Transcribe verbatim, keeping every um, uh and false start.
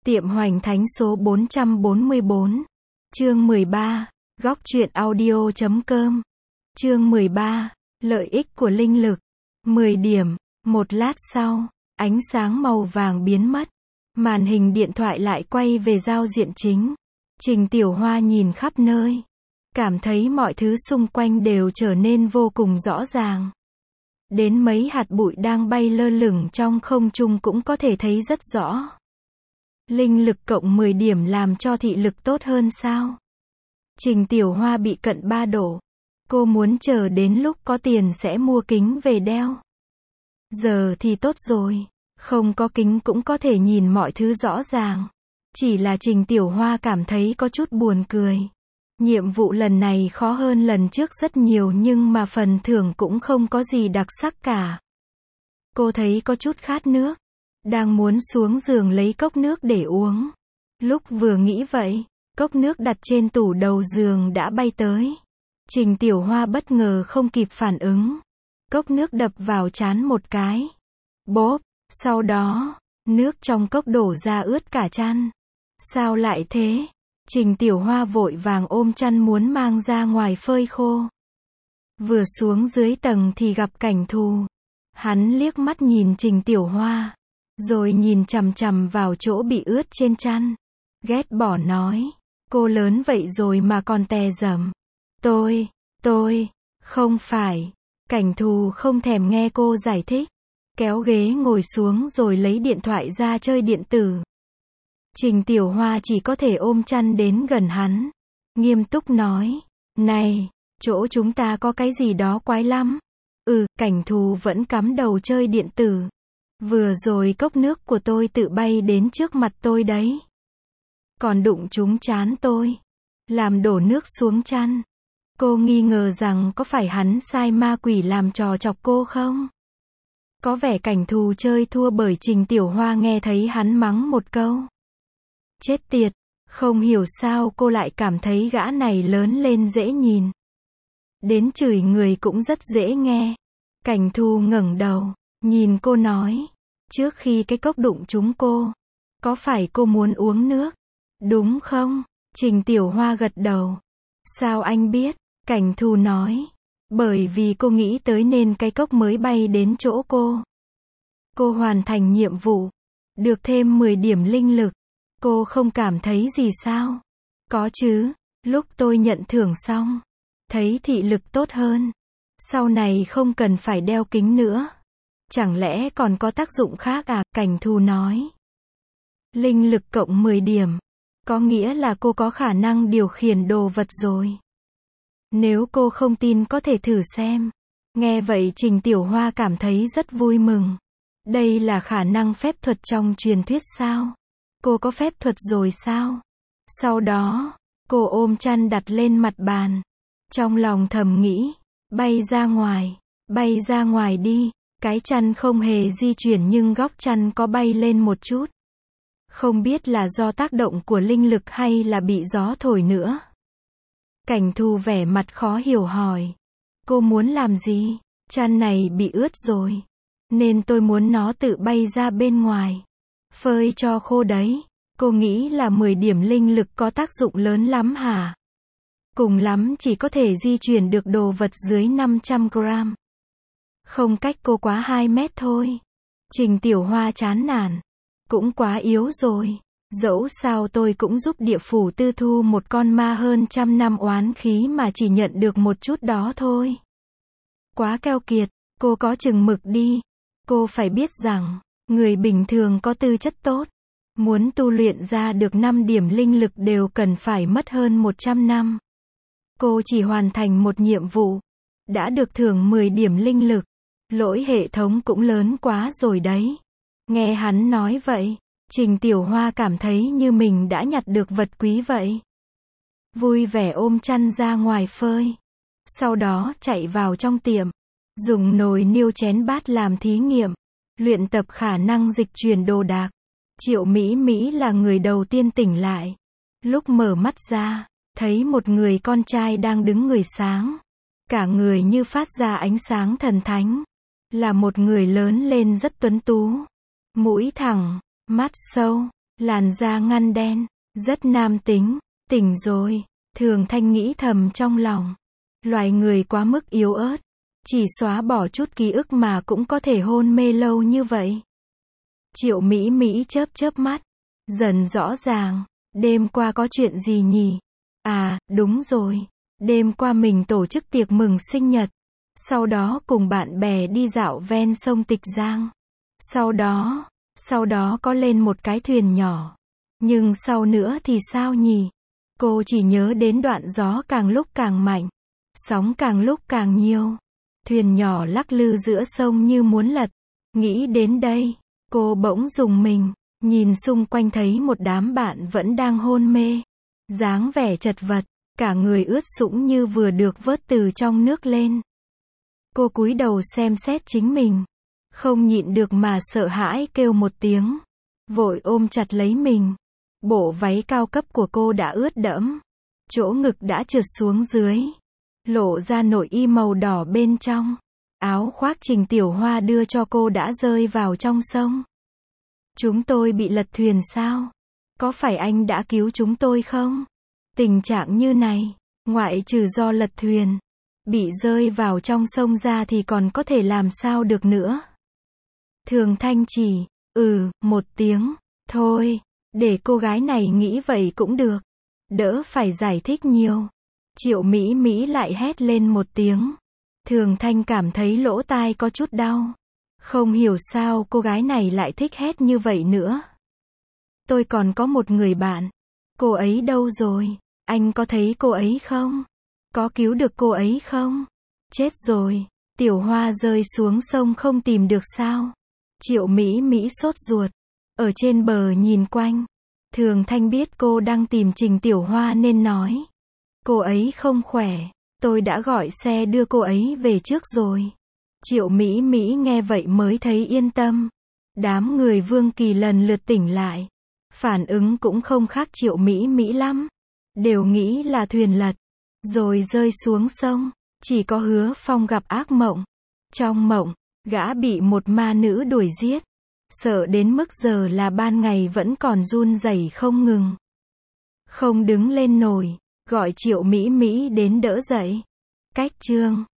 Tiệm Hoành Thánh số bốn trăm bốn mươi bốn. Chương mười ba. Góc truyện audio chấm com. Chương mười ba. Lợi ích của linh lực. mười điểm. Một lát sau, ánh sáng màu vàng biến mất. Màn hình điện thoại lại quay về giao diện chính. Trình Tiểu Hoa nhìn khắp nơi. Cảm thấy mọi thứ xung quanh đều trở nên vô cùng rõ ràng. Đến mấy hạt bụi đang bay lơ lửng trong không trung cũng có thể thấy rất rõ. Linh lực cộng mười điểm làm cho thị lực tốt hơn sao? Trình Tiểu Hoa bị cận ba độ. Cô muốn chờ đến lúc có tiền sẽ mua kính về đeo. Giờ thì tốt rồi. Không có kính cũng có thể nhìn mọi thứ rõ ràng. Chỉ là Trình Tiểu Hoa cảm thấy có chút buồn cười. Nhiệm vụ lần này khó hơn lần trước rất nhiều nhưng mà phần thưởng cũng không có gì đặc sắc cả. Cô thấy có chút khát nước. Đang muốn xuống giường lấy cốc nước để uống. Lúc vừa nghĩ vậy, cốc nước đặt trên tủ đầu giường đã bay tới. Trình Tiểu Hoa bất ngờ không kịp phản ứng. Cốc nước đập vào trán một cái. Bốp, sau đó, nước trong cốc đổ ra ướt cả chăn. Sao lại thế? Trình Tiểu Hoa vội vàng ôm chăn muốn mang ra ngoài phơi khô. Vừa xuống dưới tầng thì gặp Cảnh Thù. Hắn liếc mắt nhìn Trình Tiểu Hoa. Rồi nhìn chằm chằm vào chỗ bị ướt trên chăn. Ghét bỏ nói. Cô lớn vậy rồi mà còn tè dầm. Tôi, tôi, không phải. Cảnh Thù không thèm nghe cô giải thích. Kéo ghế ngồi xuống rồi lấy điện thoại ra chơi điện tử. Trình Tiểu Hoa chỉ có thể ôm chăn đến gần hắn. Nghiêm túc nói. Này, chỗ chúng ta có cái gì đó quái lắm. Ừ, Cảnh Thù vẫn cắm đầu chơi điện tử. Vừa rồi cốc nước của tôi tự bay đến trước mặt tôi đấy. Còn đụng trúng trán tôi. Làm đổ nước xuống chăn. Cô nghi ngờ rằng có phải hắn sai ma quỷ làm trò chọc cô không? Có vẻ Cảnh Thù chơi thua bởi Trình Tiểu Hoa nghe thấy hắn mắng một câu. Chết tiệt, không hiểu sao cô lại cảm thấy gã này lớn lên dễ nhìn. Đến chửi người cũng rất dễ nghe. Cảnh Thù ngẩng đầu, nhìn cô nói. Trước khi cái cốc đụng trúng cô, có phải cô muốn uống nước? Đúng không? Trình Tiểu Hoa gật đầu. Sao anh biết? Cảnh Thù nói. Bởi vì cô nghĩ tới nên cái cốc mới bay đến chỗ cô. Cô hoàn thành nhiệm vụ. Được thêm mười điểm linh lực. Cô không cảm thấy gì sao? Có chứ. Lúc tôi nhận thưởng xong, thấy thị lực tốt hơn. Sau này không cần phải đeo kính nữa. Chẳng lẽ còn có tác dụng khác à? Cảnh Thù nói. Linh lực cộng mười điểm. Có nghĩa là cô có khả năng điều khiển đồ vật rồi. Nếu cô không tin có thể thử xem. Nghe vậy Trình Tiểu Hoa cảm thấy rất vui mừng. Đây là khả năng phép thuật trong truyền thuyết sao? Cô có phép thuật rồi sao? Sau đó, cô ôm chăn đặt lên mặt bàn. Trong lòng thầm nghĩ. Bay ra ngoài. Bay ra ngoài đi. Cái chăn không hề di chuyển nhưng góc chăn có bay lên một chút. Không biết là do tác động của linh lực hay là bị gió thổi nữa. Cảnh Thù vẻ mặt khó hiểu hỏi. Cô muốn làm gì? Chăn này bị ướt rồi. Nên tôi muốn nó tự bay ra bên ngoài. Phơi cho khô đấy. Cô nghĩ là mười điểm linh lực có tác dụng lớn lắm hả? Cùng lắm chỉ có thể di chuyển được đồ vật dưới năm trăm gram. Không cách cô quá hai mét thôi. Trình Tiểu Hoa chán nản. Cũng quá yếu rồi. Dẫu sao tôi cũng giúp địa phủ tư thu một con ma hơn trăm năm oán khí mà chỉ nhận được một chút đó thôi. Quá keo kiệt, cô có chừng mực đi. Cô phải biết rằng, người bình thường có tư chất tốt. Muốn tu luyện ra được năm điểm linh lực đều cần phải mất hơn một trăm năm. Cô chỉ hoàn thành một nhiệm vụ. Đã được thưởng mười điểm linh lực. Lỗi hệ thống cũng lớn quá rồi đấy. Nghe hắn nói vậy, Trình Tiểu Hoa cảm thấy như mình đã nhặt được vật quý vậy. Vui vẻ ôm chăn ra ngoài phơi. Sau đó chạy vào trong tiệm. Dùng nồi niêu chén bát làm thí nghiệm. Luyện tập khả năng dịch chuyển đồ đạc. Triệu Mỹ Mỹ là người đầu tiên tỉnh lại. Lúc mở mắt ra, thấy một người con trai đang đứng người sáng. Cả người như phát ra ánh sáng thần thánh. Là một người lớn lên rất tuấn tú. Mũi thẳng, mắt sâu, làn da ngăn đen, rất nam tính, tỉnh rồi, Thường Thanh nghĩ thầm trong lòng. Loài người quá mức yếu ớt, chỉ xóa bỏ chút ký ức mà cũng có thể hôn mê lâu như vậy. Triệu Mỹ Mỹ chớp chớp mắt, dần rõ ràng, đêm qua có chuyện gì nhỉ? À, đúng rồi, đêm qua mình tổ chức tiệc mừng sinh nhật, sau đó cùng bạn bè đi dạo ven sông Tịch Giang. Sau đó, sau đó có lên một cái thuyền nhỏ. Nhưng sau nữa thì sao nhỉ? Cô chỉ nhớ đến đoạn gió càng lúc càng mạnh, sóng càng lúc càng nhiều. Thuyền nhỏ lắc lư giữa sông như muốn lật. Nghĩ đến đây, cô bỗng rùng mình, nhìn xung quanh thấy một đám bạn vẫn đang hôn mê. Dáng vẻ chật vật, cả người ướt sũng như vừa được vớt từ trong nước lên. Cô cúi đầu xem xét chính mình, không nhịn được mà sợ hãi kêu một tiếng, vội ôm chặt lấy mình. Bộ váy cao cấp của cô đã ướt đẫm, chỗ ngực đã trượt xuống dưới, lộ ra nội y màu đỏ bên trong. Áo khoác Trình Tiểu Hoa đưa cho cô đã rơi vào trong sông. Chúng tôi bị lật thuyền sao? Có phải anh đã cứu chúng tôi không? Tình trạng như này, ngoại trừ do lật thuyền, bị rơi vào trong sông ra thì còn có thể làm sao được nữa. Thường Thanh chỉ, ừ, một tiếng, thôi, để cô gái này nghĩ vậy cũng được, đỡ phải giải thích nhiều. Triệu Mỹ Mỹ lại hét lên một tiếng. Thường Thanh cảm thấy lỗ tai có chút đau. Không hiểu sao cô gái này lại thích hét như vậy nữa. Tôi còn có một người bạn. Cô ấy đâu rồi? Anh có thấy cô ấy không? Có cứu được cô ấy không? Chết rồi, Tiểu Hoa rơi xuống sông không tìm được sao? Triệu Mỹ Mỹ sốt ruột, ở trên bờ nhìn quanh. Thường Thanh biết cô đang tìm Trình Tiểu Hoa nên nói. Cô ấy không khỏe, tôi đã gọi xe đưa cô ấy về trước rồi. Triệu Mỹ Mỹ nghe vậy mới thấy yên tâm. Đám người Vương Kỳ lần lượt tỉnh lại. Phản ứng cũng không khác Triệu Mỹ Mỹ lắm. Đều nghĩ là thuyền lật, rồi rơi xuống sông. Chỉ có Hứa Phong gặp ác mộng. Trong mộng, gã bị một ma nữ đuổi giết. Sợ đến mức giờ là ban ngày vẫn còn run rẩy không ngừng. Không đứng lên nổi, gọi Triệu Mỹ Mỹ đến đỡ dậy. Cách chương